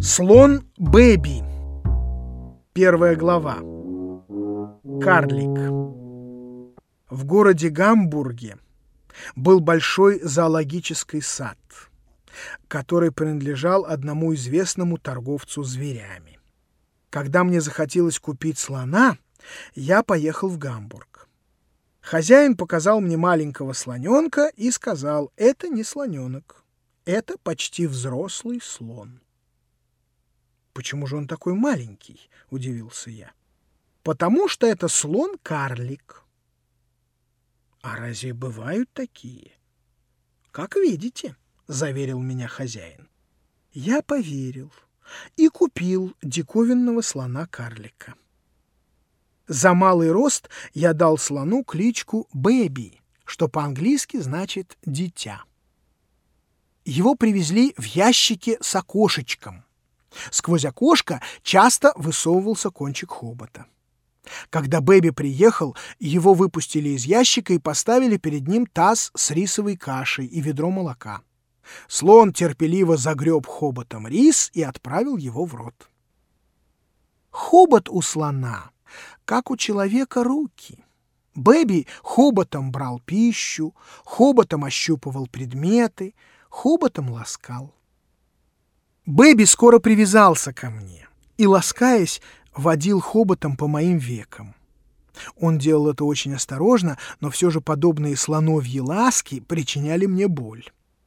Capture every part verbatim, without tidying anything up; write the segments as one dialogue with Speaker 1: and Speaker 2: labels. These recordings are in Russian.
Speaker 1: Слон Бэби. Первая глава. Карлик. В городе Гамбурге был большой зоологический сад, который принадлежал одному известному торговцу зверями. Когда мне захотелось купить слона, я поехал в Гамбург. Хозяин показал мне маленького слоненка и сказал: «Это не слоненок, это почти взрослый слон». «Почему же он такой маленький?» — удивился я. «Потому что это слон-карлик». «А разве бывают такие?» «Как видите», — заверил меня хозяин. Я поверил и купил диковинного слона-карлика. За малый рост я дал слону кличку Бэби, что по-английски значит «дитя». Его привезли в ящике с окошечком. Сквозь окошко часто высовывался кончик хобота. Когда Бэби приехал, его выпустили из ящика и поставили перед ним таз с рисовой кашей и ведро молока. Слон терпеливо загреб хоботом рис и отправил его в рот. Хобот у слона, как у человека руки. Бэби хоботом брал пищу, хоботом ощупывал предметы, хоботом ласкал. Бэби скоро привязался ко мне и, ласкаясь, водил хоботом по моим векам. Он делал это очень осторожно, но все же подобные слоновьи ласки причиняли мне боль.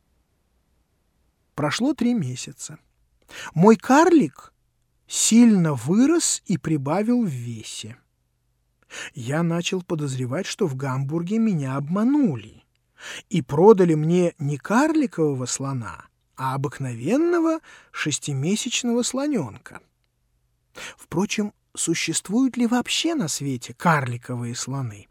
Speaker 1: Прошло три месяца. Мой карлик сильно вырос и прибавил в весе. Я начал подозревать, что в Гамбурге меня обманули и продали мне не карликового слона, а обыкновенного шестимесячного слоненка. Впрочем, существуют ли вообще на свете карликовые слоны?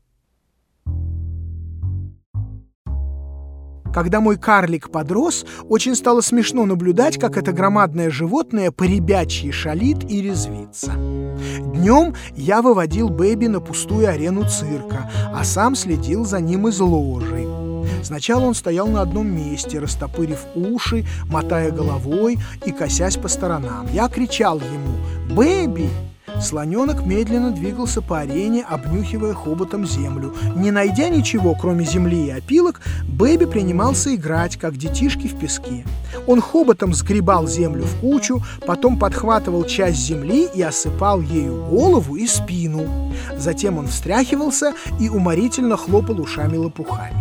Speaker 1: Когда мой карлик подрос, очень стало смешно наблюдать, как это громадное животное по-ребячьи шалит и резвится. Днем я выводил Бэби на пустую арену цирка, а сам следил за ним из ложи. Сначала он стоял на одном месте, растопырив уши, мотая головой и косясь по сторонам. Я кричал ему: «Бэби!» Слоненок медленно двигался по арене, обнюхивая хоботом землю. Не найдя ничего, кроме земли и опилок, Бэби принимался играть, как детишки в песке. Он хоботом сгребал землю в кучу, потом подхватывал часть земли и осыпал ею голову и спину. Затем он встряхивался и уморительно хлопал ушами-лопухами.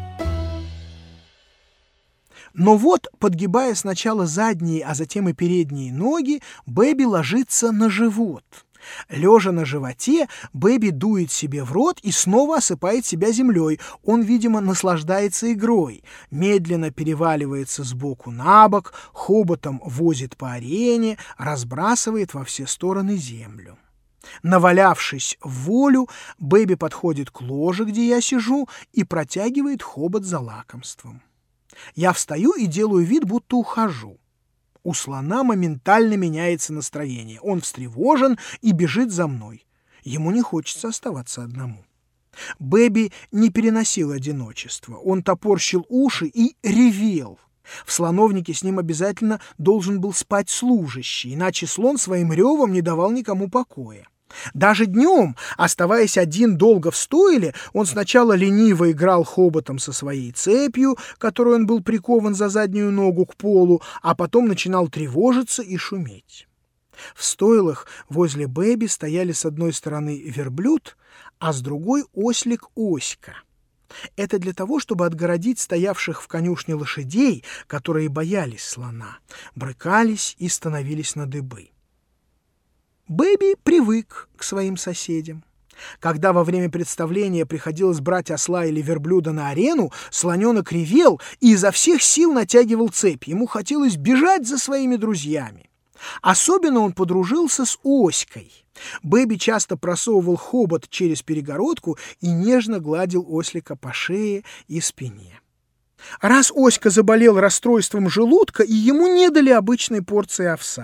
Speaker 1: Но вот, подгибая сначала задние, а затем и передние ноги, Бэби ложится на живот. Лежа на животе, Бэби дует себе в рот и снова осыпает себя землей. Он, видимо, наслаждается игрой. Медленно переваливается с боку на бок, хоботом возит по арене, разбрасывает во все стороны землю. Навалявшись в волю, Бэби подходит к ложе, где я сижу, и протягивает хобот за лакомством. Я встаю и делаю вид, будто ухожу. У слона моментально меняется настроение. Он встревожен и бежит за мной. Ему не хочется оставаться одному. Бэби не переносил одиночества. Он топорщил уши и ревел. В слоновнике с ним обязательно должен был спать служащий, иначе слон своим ревом не давал никому покоя. Даже днем, оставаясь один долго в стойле, он сначала лениво играл хоботом со своей цепью, которой он был прикован за заднюю ногу к полу, а потом начинал тревожиться и шуметь. В стойлах возле Бэби стояли с одной стороны верблюд, а с другой ослик Оська. Это для того, чтобы отгородить стоявших в конюшне лошадей, которые боялись слона, брыкались и становились на дыбы. Бэби привык к своим соседям. Когда во время представления приходилось брать осла или верблюда на арену, слоненок ревел и изо всех сил натягивал цепь. Ему хотелось бежать за своими друзьями. Особенно он подружился с Оськой. Бэби часто просовывал хобот через перегородку и нежно гладил ослика по шее и спине. Раз Оська заболел расстройством желудка, и ему не дали обычной порции овса.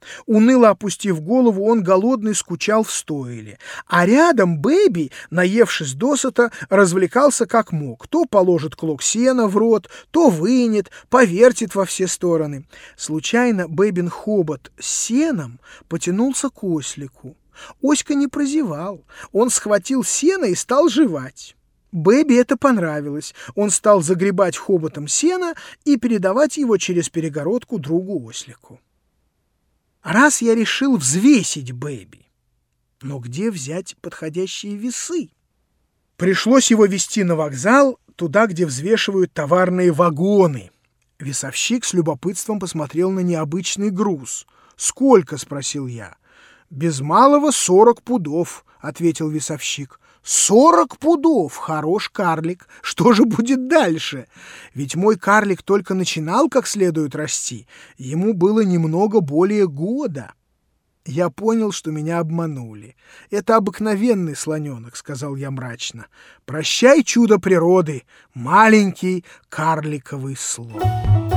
Speaker 1: Уныло опустив голову, он голодный скучал в стойле, а рядом Бэби, наевшись досыта, развлекался как мог. То положит клок сена в рот, то вынет, повертит во все стороны. Случайно Бэбин хобот с сеном потянулся к ослику. Оська не прозевал, он схватил сено и стал жевать. Бэби это понравилось, он стал загребать хоботом сено и передавать его через перегородку другу-ослику. Раз я решил взвесить Бэби, но где взять подходящие весы? Пришлось его везти на вокзал, туда, где взвешивают товарные вагоны. Весовщик с любопытством посмотрел на необычный груз. «Сколько?» — спросил я. «Без малого сорок пудов», — ответил весовщик. «Сорок пудов! Хорош карлик! Что же будет дальше? Ведь мой карлик только начинал как следует расти. Ему было немного более года». Я понял, что меня обманули. «Это обыкновенный слоненок», — сказал я мрачно. «Прощай, чудо природы, маленький карликовый слон».